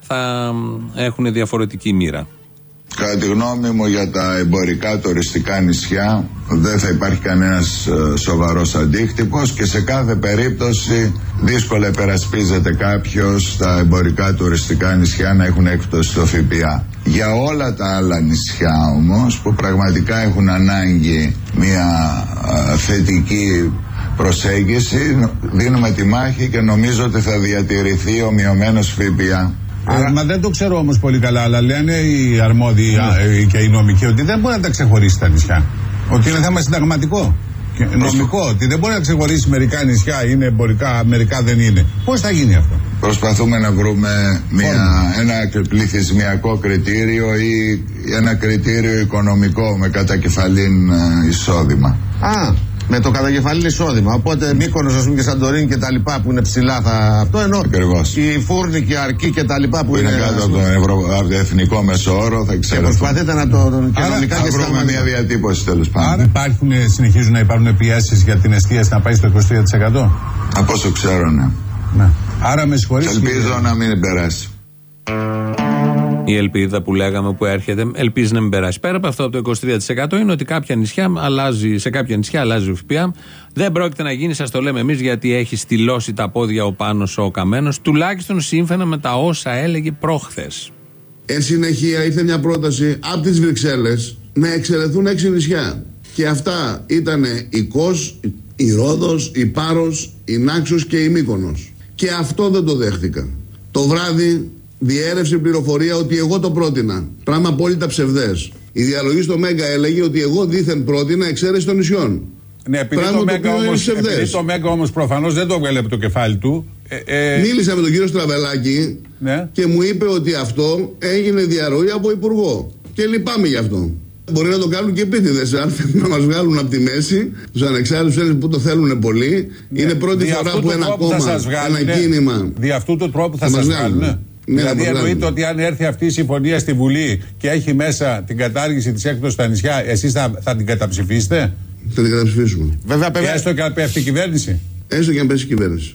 θα έχουν διαφορετική μοίρα. Κατά τη γνώμη μου, για τα εμπορικά τουριστικά νησιά δεν θα υπάρχει κανένας σοβαρός αντίκτυπος και σε κάθε περίπτωση δύσκολα υπερασπίζεται κάποιος τα εμπορικά τουριστικά νησιά να έχουν έκπτωση στο ΦΠΑ. Για όλα τα άλλα νησιά όμως που πραγματικά έχουν ανάγκη μια α, θετική προσέγγιση, δίνουμε τη μάχη και νομίζω ότι θα διατηρηθεί ο μειωμένος ΦΠΑ. Άρα, μα δεν το ξέρω όμως πολύ καλά, αλλά λένε οι αρμόδιοι mm. και οι νομικοί ότι δεν μπορεί να τα ξεχωρίσει τα νησιά. Ότι είναι θέμα συνταγματικό και νομικό, ότι δεν μπορεί να ξεχωρίσει μερικά νησιά είναι εμπορικά, μερικά δεν είναι. Πώς θα γίνει αυτό? Προσπαθούμε να βρούμε μια, ένα πληθυσμιακό κριτήριο ή ένα κριτήριο οικονομικό με κατακεφαλήν εισόδημα. Α, με το κατακεφαλήν εισόδημα. Οπότε Μύκονος, ας πούμε, και Σαντορίνη και τα λοιπά που είναι ψηλά θα. Αυτό ενώ. Ακριβώς. Η Φούρνη και η Αρκή και τα λοιπά που, που είναι, είναι κάτω από τον Ευρω... εθνικό μεσόωρο θα εξαιρεθούν. Και προσπαθείτε να το. Τον... Άρα, και θα βρούμε μια διατύπωση τέλος πάντων. Άρα υπάρχουν, συνεχίζουν να υπάρχουν πιέσεις για την εστίαση να πάει στο είκοσι τρία τοις εκατό. Από όσο ξέρω, ναι. ναι. Άρα με συγχωρείτε. Ελπίζω και... να μην περάσει. Η ελπίδα που λέγαμε που έρχεται, ελπίζει να μην περάσει. Πέρα από αυτό, από το είκοσι τρία τοις εκατό είναι ότι κάποια νησιά αλλάζει, σε κάποια νησιά αλλάζει ο ΦΠΑ. Δεν πρόκειται να γίνει, σας το λέμε εμείς, γιατί έχει στυλώσει τα πόδια ο Πάνος ο Καμένος, τουλάχιστον σύμφωνα με τα όσα έλεγε προχθές. Εν συνεχεία, ήρθε μια πρόταση από τις Βρυξέλλες να εξαιρεθούν έξι νησιά. Και αυτά ήταν η Κος, η Ρόδος, η Πάρος, η Νάξος και η Μύκονος. Και αυτό δεν το δέχτηκα. Το βράδυ διέρευσε πληροφορία ότι εγώ το πρότεινα. Πράγμα απόλυτα ψευδές. Η διαλογή στο Μέγκα έλεγε ότι εγώ δήθεν πρότεινα εξαίρεση των νησιών. Ναι, επειδή το Μέγκα όμως, επειδή το Μέγκα όμως προφανώς δεν το έβγαλε από το κεφάλι του. Ε, ε... Μίλησα με τον κύριο Στραβελάκη, ναι, και μου είπε ότι αυτό έγινε διαρροή από υπουργό. Και λυπάμαι γι' αυτό. Μπορεί να το κάνουν και επίτηδες, αν θέλουν να μας βγάλουν από τη μέση τους ανεξάρτητους Έλληνες που το θέλουν πολύ. Ναι. Είναι πρώτη φορά που ένα κόμμα, ένα κίνημα. Δι' αυτού του τρόπου θα σας βγάλουν. Ναι. Δηλαδή εννοείται ότι αν έρθει αυτή η συμφωνία στη Βουλή και έχει μέσα την κατάργηση της έκδοσης στα νησιά, εσείς θα, θα την καταψηφίσετε? Θα την καταψηφίσουμε. Βέβαια, και έστω και αν πέφτει η κυβέρνηση. Έστω και αν πέσει η κυβέρνηση.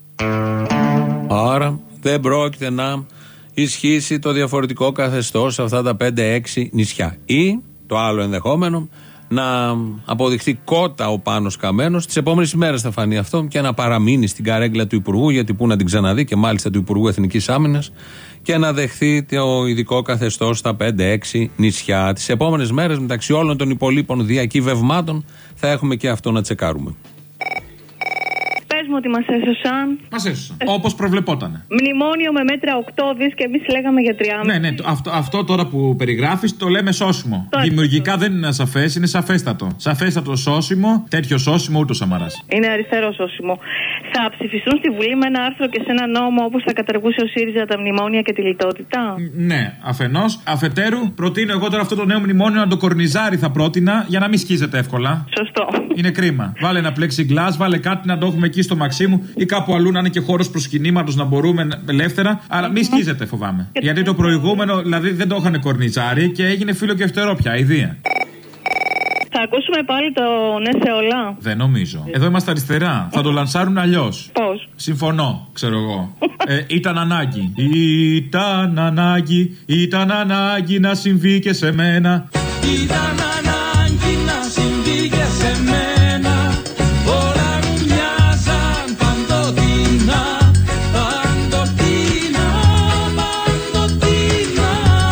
Άρα δεν πρόκειται να ισχύσει το διαφορετικό καθεστώς σε αυτά τα πέντε έξι νησιά. Ή το άλλο ενδεχόμενο, να αποδειχθεί κότα ο Πάνος Καμένος. Τις επόμενες ημέρες θα φανεί αυτό και να παραμείνει στην καρέγκλα του Υπουργού, γιατί πού να την ξαναδεί, και μάλιστα του Υπουργού Εθνικής Άμυνας, και να δεχθεί το ειδικό καθεστώς στα πέντε έξι νησιά. Τις επόμενες μέρες, μεταξύ όλων των υπολείπων διακυβευμάτων, θα έχουμε και αυτό να τσεκάρουμε. Πες μου ότι μας έσωσαν. Μας έσωσαν. Όπως προβλεπότανε. Μνημόνιο με μέτρα οκτώ δις και εμείς λέγαμε για τριάμισι. Ναι, ναι, αυτό, αυτό τώρα που περιγράφεις το λέμε σώσιμο. Το Δημιουργικά το. Δεν είναι ασαφές, είναι σαφέστατο. Σαφέστατο σώσιμο, τέτοιο σώσιμο ούτε ο Σαμαράς. Είναι αριστερό σώσιμο. Θα ψηφιστούν στη Βουλή με ένα άρθρο και σε ένα νόμο όπως θα καταργούσε ο ΣΥΡΙΖΑ τα μνημόνια και τη λιτότητα. Ναι, αφενός. Αφετέρου, προτείνω εγώ τώρα αυτό το νέο μνημόνιο να το κορνιζάρει, θα πρότεινα, για να μην σκίζεται εύκολα. Σωστό. Είναι κρίμα. Βάλε ένα plexiglass, βάλε κάτι να το έχουμε εκεί στο Μαξίμου ή κάπου αλλού να είναι και χώρος προσκυνήματος να μπορούμε ελεύθερα. Αλλά μην σκίζεται, φοβάμαι. Και γιατί το προηγούμενο, δηλαδή δεν το είχαν κορνιζάρει και έγινε φίλο και φτερό πια, ιδέα. Θα ακούσουμε πάλι το ναι σε όλα. Δεν νομίζω. Εδώ είμαστε αριστερά. Θα το λανσάρουν αλλιώς. Πώς? Συμφωνώ, ξέρω εγώ. ε, ήταν ανάγκη. Ήταν ανάγκη, ήταν ανάγκη να συμβεί και σε μένα. Ήταν ανάγκη να συμβεί και σε μένα. Όλα μου μοιάζαν παντοτινά. Παντοτινά, παντοτινά.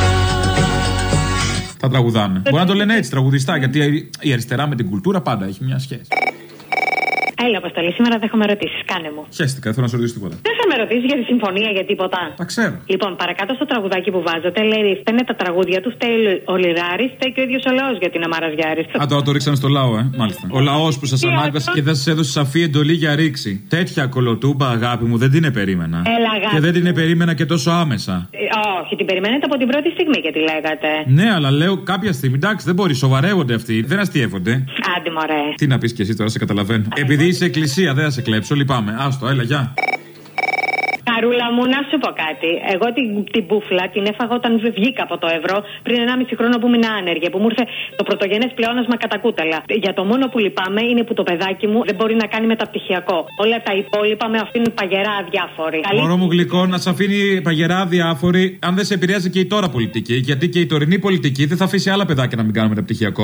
Θα τραγουδάνε. Μπορεί να το λένε έτσι τραγουδιστά, γιατί η αριστερά με την κουλτούρα πάντα έχει μια σχέση. Έλα, Αποστολή, σήμερα δεν έχω ερωτήσεις. Κάνε μου. Χαίστηκα, θέλω να σε ρωτήσω τίποτα. Δεν θα με ρωτήσει για τη συμφωνία, για τίποτα. Τα ξέρω. Λοιπόν, παρακάτω στο τραγουδάκι που βάζετε, λέει φταίνε τα τραγούδια του, φταίει ο Λιράρης, φταίει και ο ίδιος ο λαός γιατί είναι αμαραζιάρης. Α, τώρα το ρίξανε στο λαό, ε, μάλιστα. Ο λαός που σας ανάγκασε και δεν σας έδωσε σαφή εντολή για ρήξη. Τέτοια κολοτούμπα, αγάπη μου, δεν την περίμενα. Έλα, αγάπη. Και δεν την περίμενα και τόσο άμεσα. Ε, όχι, την περιμένετε από την πρώτη στιγμή και τη λέγατε. Ναι, αλλά λέω κάποια στιγμή, εντάξει, δεν μπορεί, σοβαρεύονται αυτοί, δεν αστιεύονται. Άντε, μωρέ. Τι να πεις κι εσύ τώρα, σε καταλαβαίνω. Επειδή είσαι εκκλησία, δεν θα σε κλέψω, λυπάμαι. Άστο, έλα, γεια. Καρούλα μου, να σου πω κάτι. Εγώ την, την μπούφλα την έφαγα όταν βγήκα από το ευρώ πριν ενάμιση χρόνο που ήμουν άνεργη. Που μου ήρθε το πρωτογενές πλεόνασμα κατά κούτελα. Για το μόνο που λυπάμαι είναι που το παιδάκι μου δεν μπορεί να κάνει μεταπτυχιακό. Όλα τα υπόλοιπα με αφήνουν παγερά αδιάφοροι. Μωρό μου γλυκό, να σε αφήνει παγερά αδιάφοροι αν δεν σε επηρεάζει και η τώρα πολιτική. Γιατί και η τωρινή πολιτική δεν θα αφήσει άλλα παιδάκια να μην κάνουν μεταπτυχιακό.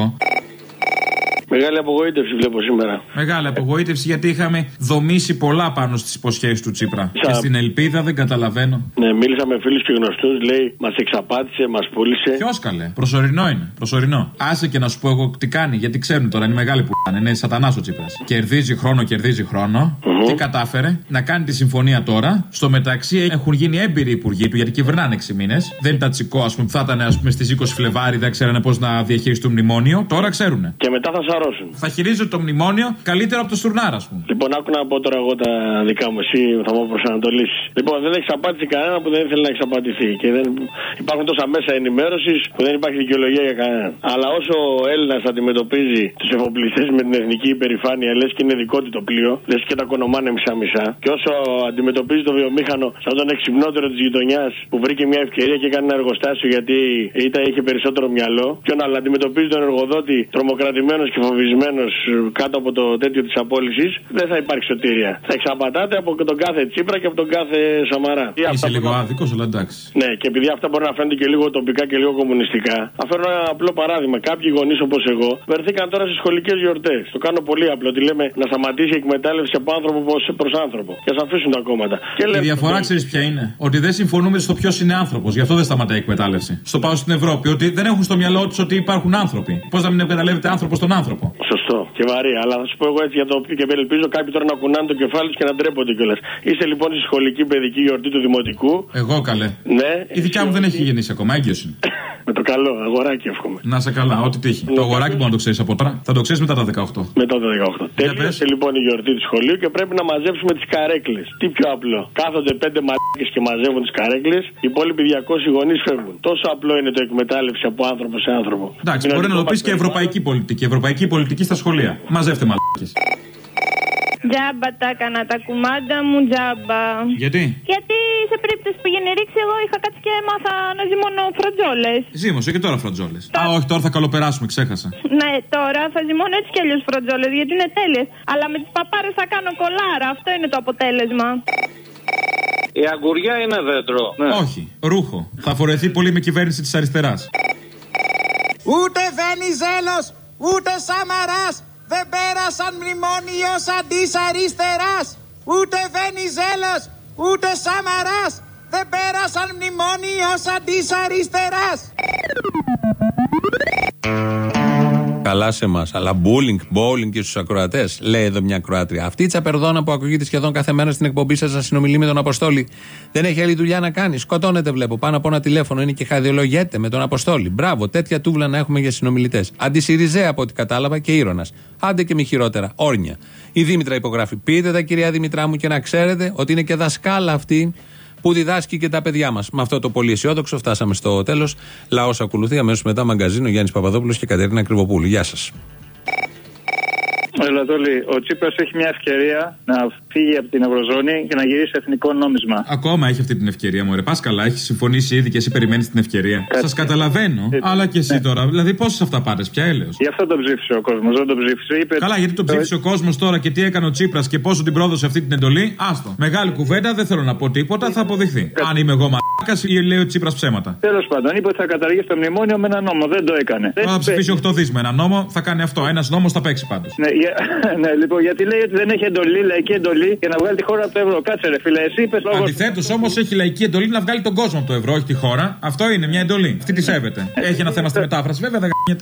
Μεγάλη απογοήτευση βλέπω σήμερα. Μεγάλη απογοήτευση γιατί είχαμε δομήσει πολλά πάνω στις υποσχέσεις του Τσίπρα. Σα... Και στην ελπίδα δεν καταλαβαίνω. Ναι, μίλησα με φίλους και γνωστούς, λέει μας εξαπάτησε, μας πούλησε. Ποιος καλέ? Προσωρινό είναι. Προσωρινό. Άσε και να σου πω εγώ τι κάνει, γιατί ξέρουν τώρα, είναι μεγάλη που είναι. Είναι σατανάς ο Τσίπρας. Κερδίζει χρόνο, κερδίζει χρόνο. Mm-hmm. Τι κατάφερε? Να κάνει τη συμφωνία τώρα. Στο μεταξύ έχουν γίνει έμπειροι υπουργοί του γιατί κυβερνάνε έξι μήνες. Δεν είναι τα τσικό, α πούμε, που θα ήταν ας πούμε στις είκοσι Φλεβάρι, δεν ξέρανε πώς να διαχειριστούν μνημόνιο. Τώρα ξέρουν. Και μετά θα σαρώσουν. Θα χειρίζονται το μνημόνιο καλύτερα από το Στουρνάρα, α πούμε. Λοιπόν, άκου να πω τώρα εγώ τα δικά μου. Εσύ θα μου προσανατολίσει. Λοιπόν, δεν έχει απάντηση κανένα που δεν ήθελε να εξαπατηθεί. Και δεν... υπάρχουν τόσα μέσα ενημέρωση που δεν υπάρχει δικαιολογία για κανέναν. Αλλά όσο ο Έλληνας αντιμετωπίζει τους εφοπλιστές με την εθνική υπερηφάνεια, λες και είναι δικό του το πλοίο, λες και τα κονομάνε μισά-μισά. Και όσο αντιμετωπίζει το βιομήχανο σαν τον εξυπνότερο της γειτονιάς που βρήκε μια ευκαιρία και κάνει ένα εργοστάσιο γιατί είτε είχε περισσότερο μυαλό, και να αντιμετωπίζει τον εργοδότη τρομοκρατημένο και φοβισμένο κάτω από το τέτοιο της απόλυσης, δεν θα υπάρχει σωτήρια. Θα εξαπατάτε από τον κάθε Τσίπρα και από τον κάθε Σαμαρά. Είσαι λίγο να... άδικος, αλλά εντάξει. Ναι, και επειδή αυτά μπορεί να φαίνονται και λίγο τοπικά και λίγο κομμουνιστικά, θα φέρω ένα απλό παράδειγμα. Κάποιοι γονείς όπως εγώ βρεθήκαν τώρα στις σχολικές γιορτές. Το κάνω πολύ απλό. Ότι λέμε να σταματήσει η εκμετάλλευση από άνθρωπο προς άνθρωπο. Και ας αφήσουν τα κόμματα. Και η διαφορά ξέρεις ποια είναι? Ότι δεν συμφωνούμε στο ποιος είναι άνθρωπος. Γι' αυτό δεν σταματάει η εκμετάλλευση. Στο πάω στην Ευρώπη. Ότι δεν έχουν στο μυαλό τους ότι υπάρχουν άνθρωποι. Πώς να μην εκμεταλλεύεται άνθρωπο τον άνθρωπο. Σωστό και βαρύ, αλλά θα σου πω εγώ έτσι για το οποίο και ελπίζω κάποιοι τώρα να κουνάνε το κεφάλι τους και να ντρέπονται κιόλας. Είστε λοιπόν στη σχολική παιδική γιορτή του Δημοτικού. Εγώ καλέ. Ναι. Η δικιά μου δεν έχει γεννήσει ακόμα, έγκυος είναι. Με το καλό, αγοράκι εύχομαι. Να σε καλά, ό,τι τύχει. Το αγοράκι μπορεί να το ξέρει από τώρα. Θα το ξέρει μετά τα δεκαοκτώ. Μετά τα δεκαοκτώ. Τέλειωσε λοιπόν η γιορτή του σχολείου και πρέπει να μαζέψουμε τις καρέκλες. Τι πιο απλό. Κάθονται πέντε μαλάκες και μαζεύουν τις καρέκλες. Οι υπόλοιποι διακόσιοι γονείς φεύγουν. Τόσο απλό είναι το εκμετάλλευση από άνθρωπο σε άνθρωπο. Εντάξει, μην μπορεί να το πει και ευρωπαϊκή πολιτική. Ευρωπαϊκή πολιτική στα σχολεία. Μαζεύτε μαλάκες. Τζάμπα τα έκανα τα κουμάντα μου, τζάμπα. Γιατί? Γιατί σε περίπτωση που γίνει ρήξη, εγώ είχα κάτσει και έμαθα να ζυμώνω φροντζόλες. Ζήμωσε και τώρα φροντζόλες. Α, όχι, τώρα θα καλοπεράσουμε, ξέχασα. Ναι, τώρα θα ζυμώνω έτσι κι αλλιώς φροντζόλες, γιατί είναι τέλειες. Αλλά με τις παπάρες θα κάνω κολάρα, αυτό είναι το αποτέλεσμα. Η αγκουριά είναι δέντρο. Ναι. Όχι, ρούχο. Θα φορεθεί πολύ με κυβέρνηση της αριστεράς. Ούτε Βενιζέλος, ούτε Σαμαράς δεν πέρασαν μνημόνιο σαν της αριστεράς. Ούτε Βενιζέλος, ούτε Σαμαράς δεν πέρασαν μνημόνιο σαν της αριστεράς. Καλά σε εμάς. Αλλά bullying, bowling και στους ακροατές, λέει εδώ μια ακροάτρια. Αυτή η τσαπερδόνα που ακούγεται σχεδόν κάθε μέρα στην εκπομπή σας να συνομιλεί με τον Αποστόλη, δεν έχει άλλη δουλειά να κάνει. Σκοτώνεται, βλέπω. Πάνω από ένα τηλέφωνο είναι και χαδιολογιέται με τον Αποστόλη. Μπράβο, τέτοια τούβλα να έχουμε για συνομιλητές. Αντισυριζέα από ό,τι κατάλαβα και ήρωνας. Άντε και μη χειρότερα. Όρνια. Η Δήμητρα υπογράφει. Πείτε τα, κυρία Δημητρά μου, και να ξέρετε ότι είναι και δασκάλα αυτή που διδάσκει και τα παιδιά μας. Με αυτό το πολύ αισιόδοξο φτάσαμε στο τέλος. Λαός ακολουθεί, αμέσως μετά μαγκαζίνο, Γιάννης Παπαδόπουλος και Κατερίνα Κρυβοπούλου. Γεια σας. Ελατόλη, ο Τσίπρας έχει μια ευκαιρία να φύγει από την Ευρωζώνη και να γυρίσει εθνικό νόμισμα. Ακόμα έχει αυτή την ευκαιρία, μωρέ. Πας καλά, έχει συμφωνήσει ήδη και εσύ περιμένεις την ευκαιρία. Σας καταλαβαίνω, ε, αλλά και εσύ ναι. Τώρα. Δηλαδή, πόσες αυταπάτες, πια έλεος. Γι' αυτό το ψήφισε ο κόσμος, δεν το ψήφισε. Είπε... Καλά, γιατί το ψήφισε ο κόσμος τώρα και τι έκανε ο Τσίπρας και πόσο την πρόδωσε αυτή την εντολή. Άστο. Μεγάλη κουβέντα, δεν θέλω να πω τίποτα, θα αποδειχθεί. Ε, Αν είμαι εγώ μαλάκας ή λέει ο Τσίπρας ψέματα. Τέλος πάντων, είπε ότι θα καταργήσει το μνημόνιο με ένα νόμο, δεν το έκανε. Θα ψηφίσει οκτώ δις με ένα νόμο, θα κάνει αυτό. Ένας νόμος θα παίξει πάντως. Ναι, ναι, λοιπόν, γιατί λέει ότι δεν έχει εντολή, λαϊκή εντολή για να βγάλει τη χώρα από το ευρώ. Κάτσε, ρε φίλε, εσύ είπες λόγω. Αντιθέτως, όμως έχει λαϊκή εντολή να βγάλει τον κόσμο από το ευρώ, όχι τη χώρα. Αυτό είναι μια εντολή. Αυτή τη σέβεται. Έχει ένα θέμα στη μετάφραση, βέβαια δεν γ***εται.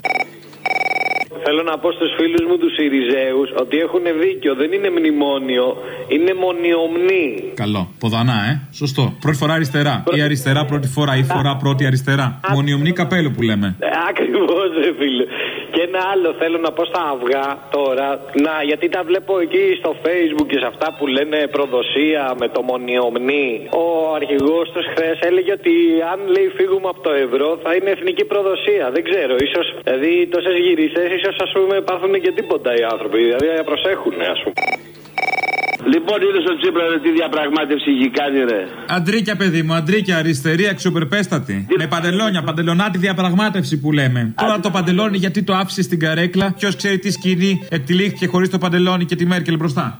Θέλω να πω στους φίλους μου τους Ιριζέους ότι έχουν δίκιο. Δεν είναι μνημόνιο, είναι μονιομνή. Καλό. Ποδανά, ε. Σωστό. Πρώτη φορά αριστερά. Ή αριστερά πρώτη φορά. Ή φορά πρώτη αριστερά. Μονιομνή καπέλο που λέμε. Ακριβώς, ρε φίλε. Και ένα άλλο θέλω να πω στα αυγά τώρα. Να, γιατί τα βλέπω εκεί στο Facebook και σε αυτά που λένε προδοσία με το μονιομνή. Ο αρχηγός τους χθες έλεγε ότι αν λέει φύγουμε από το ευρώ θα είναι εθνική προδοσία. Δεν ξέρω, ίσως, δηλαδή τόσες γυρίσες, ίσως ας πούμε υπάρχουν και τίποτα οι άνθρωποι. Δηλαδή να προσέχουν, ας πούμε. Λοιπόν, είδε ο Τσίπρας τι διαπραγμάτευση έχει κάνει, ρε. Αντρίκια, παιδί μου, αντρίκια, αριστερή, αξιοπερπέστατη. Με παντελόνια, παντελονάτη διαπραγμάτευση που λέμε. Α, τώρα το παντελόνι γιατί το άφησε στην καρέκλα. Ποιος ξέρει τι σκηνή εκτυλίχθηκε χωρίς το παντελόνι και τη Μέρκελ μπροστά.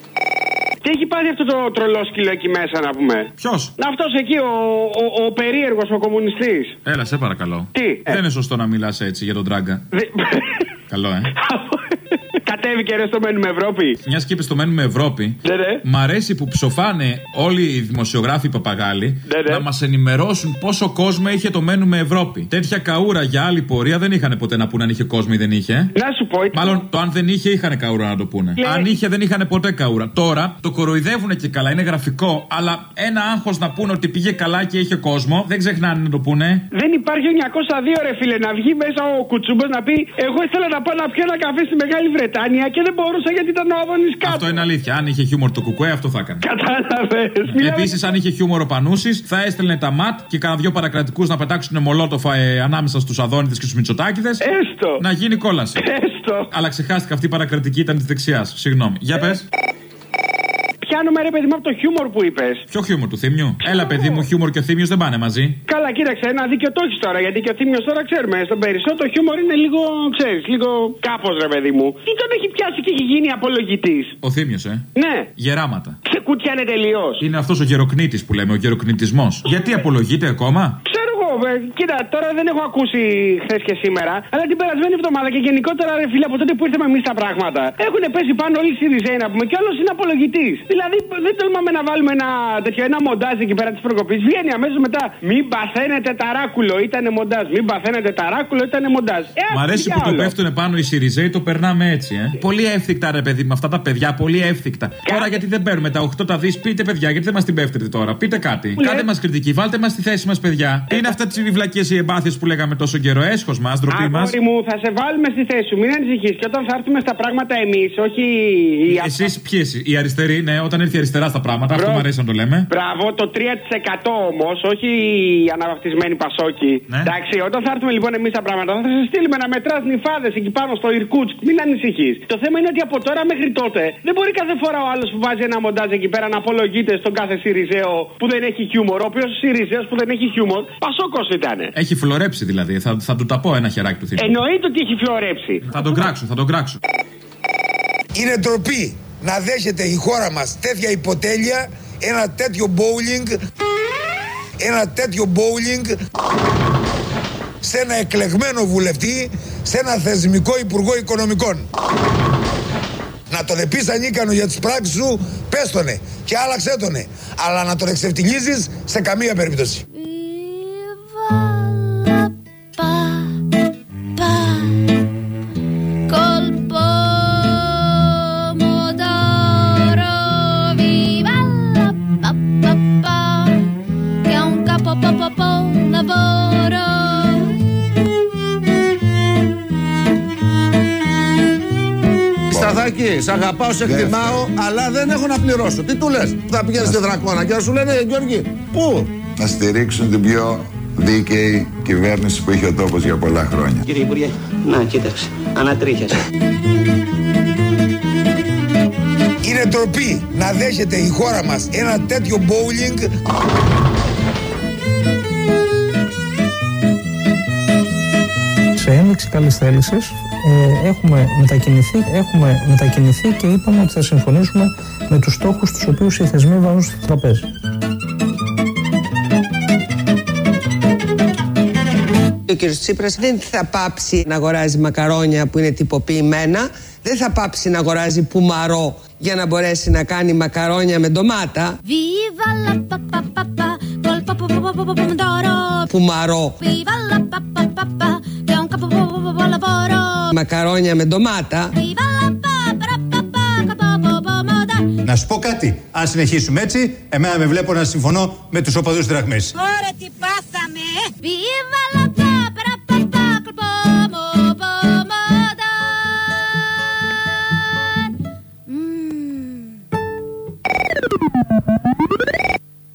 Τι έχει πάθει αυτό το τρολόσκυλο εκεί μέσα, να πούμε. Ποιος? Αυτός εκεί, ο, ο, ο περίεργος, ο κομμουνιστής. Έλα, σε παρακαλώ. Τι? Δεν ε. είναι σωστό να μιλάς έτσι για τον Τράγκα. Δε... Καλό, ε. Κατέβηκε ρε στο Μένουμε Ευρώπη. Μια και είπε στο Μένουμε Ευρώπη. Ναι, ναι. Μ' αρέσει που ψοφάνε όλοι οι δημοσιογράφοι οι παπαγάλοι, ναι, ναι. να μας ενημερώσουν πόσο κόσμο είχε το Μένουμε Ευρώπη. Τέτοια καούρα για άλλη πορεία δεν είχαν ποτέ να πούνε αν είχε κόσμο ή δεν είχε. Να σου πω. Μάλλον το αν δεν είχε είχαν καούρα να το πούνε. Λέ. Αν είχε δεν είχαν ποτέ καούρα. Τώρα το κοροϊδεύουν και καλά, είναι γραφικό. Αλλά ένα άγχος να πούνε ότι πήγε καλά και είχε κόσμο, δεν ξεχνάνε να το πούνε. Δεν υπάρχει ο εννιακόσια δύο ρε φίλε να βγει μέσα ο Κουτσούμπος να πει: εγώ ήθελα να πάω να πιω ένα καφέ στη Μεγάλη Βρετάνια και δεν μπορούσα γιατί ήταν ο Άδωνης κάτω. Αυτό είναι αλήθεια. Αν είχε χιούμορ το κουκουέ, αυτό θα έκανε. Κατάλαβες. Επίσης, αν είχε χιούμορ ο Πανούσης, θα έστελνε τα ματ και κάνα δυο παρακρατικούς να πετάξουν μολότοφα ε, ανάμεσα στους Αδόνιδες και στους Μητσοτάκηδες. Έστω. Να γίνει κόλαση. Έστω. Αλλά ξεχάστηκα αυτή η παρακρατική ήταν της δεξιάς. Συγγνώμη. Για πες. Πιάνουμε ρε παιδί μου από το χιούμορ που είπες. Ποιο χιούμορ του Θήμιου? Έλα, παιδί μου, χιούμορ και ο Θήμιος δεν πάνε μαζί. Καλά, κοίταξε, ένα δίκιο το έχεις τώρα. Γιατί και ο Θήμιος τώρα ξέρουμε. Στον περισσότερο χιούμορ είναι λίγο, ξέρεις, λίγο κάπως ρε παιδί μου. Τι τον έχει πιάσει και έχει γίνει απολογητής? Ο Θήμιος, ε. Ναι. Γεράματα. Ξεκούτιανε τελείως. Είναι αυτός ο γεροκνήτης που λέμε, ο γεροκνητισμός. Γιατί απολογείται ακόμα? Ξέρω εγώ, ε, κοίτα, τώρα δεν έχω ακούσει χθες και σήμερα, αλλά την περασμένη εβδομάδα και γενικότερα ρε φίλε από τότε που ήρθαμε εμείς τα πράγματα. Έχουν πέσει πάνω όλοι οι Σιριζέοι να πούμε και όλος είναι απολογητής. Δηλαδή δεν τολμάμε να βάλουμε ένα τέτοιο ένα μοντάζ εκεί πέρα της προκοπής. Βγαίνει αμέσως μετά. Μην παθαίνετε ταράκουλο, ήτανε μοντάζ. Μην παθαίνετε ταράκουλο, ήτανε μοντάζ. Ε, Μ' αρέσει που άλλο. Το πέφτουνε πάνω οι Σιριζέοι, το περνάμε έτσι, ε. Πολύ εύθικτα ρε παιδί με αυτά τα παιδιά, πολύ εύθικτα. Κα... Τώρα γιατί δεν παίρνουμε τα οκτώ τα δις, πείτε παιδιά, γιατί δεν μας την πέφτετε τώρα. Πείτε κάτι. Λε... Κάντε μας κριτική, βάλτε μας στη θέση μας παιδιά. Ε, είναι αυτά τι βλακές οι εμπάθειες που λέγαμε τόσο καιρό. Έσχος μας, ντροπή μας. Αγόρι μου, θα σε βάλουμε στη θέση σου, μην ανησυχείς. Και όταν θα έρθουμε στα πράγματα εμείς, όχι οι. Εσείς ποιοι, οι αριστεροί, ναι, όταν έρθει η αριστερά στα πράγματα, Μπρο... αυτό μου αρέσει να το λέμε. Μπράβο, το τρία τοις εκατό όμως, όχι οι αναβαπτισμένοι Πασόκοι. Ναι. Εντάξει, όταν θα έρθουμε λοιπόν εμείς στα πράγματα, θα σε στείλουμε να μετράς νυφάδες εκεί πάνω στο Ιρκούτσκ. Μην ανησυχείς. Το θέμα είναι ότι από τώρα μέχρι τότε δεν μπορεί κάθε φορά ο άλλος που βάζει ένα μοντάζ εκεί πέρα να απολογείται στον κάθε Σιριζέο που δεν έχει χιούμορ. Ο οποίος Σιριζέος που δεν έχει χιούμορ, Πασόκος ήταν. Έχει φλωρέψει δηλαδή. Θα, θα του τα πω ένα χεράκι του θύμου. Εννοείται ότι έχει φλωρέψει. Θα τον κράξω, θα τον κράξω. Είναι ντροπή να δέχεται η χώρα μας τέτοια υποτέλεια, ένα τέτοιο bowling, ένα τέτοιο bowling σε ένα εκλεγμένο βουλευτή, σε ένα θεσμικό υπουργό οικονομικών. Να τον δεπείς ανίκανο για τις πράξεις σου, πες τονε και άλλαξέ τονε. Αλλά να τον εξευτιλίζεις σε καμία περίπτωση. Σταθάκη, σ' αγαπάω, σε εκτιμάω, αλλά δεν έχω να πληρώσω. Τι του λες? Θα πηγαίνεις στη Δρακώνα και να σου λένε, Γιώργη, πού? Να στηρίξουν την πιο δίκαιη κυβέρνηση που είχε ο τόπος για πολλά χρόνια. Κύριε Υπουργέ, να κοίταξε, ανατρίχιασε. Είναι ντροπή να δέχεται η χώρα μας ένα τέτοιο bowling. Σε ένδειξη καλής θέλησης ε, έχουμε, μετακινηθεί, έχουμε μετακινηθεί και είπαμε ότι θα συμφωνήσουμε με τους στόχους τους οποίους οι θεσμοί βάζουν στο τραπέζι. Ο κ. Τσίπρας δεν θα πάψει να αγοράζει μακαρόνια που είναι τυποποιημένα, δεν θα πάψει να αγοράζει πουμαρό για να μπορέσει να κάνει μακαρόνια με ντομάτα. Πουμαρό. Μακαρόνια με ντομάτα. Να σου πω κάτι, αν συνεχίσουμε έτσι, εμένα με βλέπω να συμφωνώ με τους οπαδούς της Δραχμής. Ωραία, τι πάθαμε!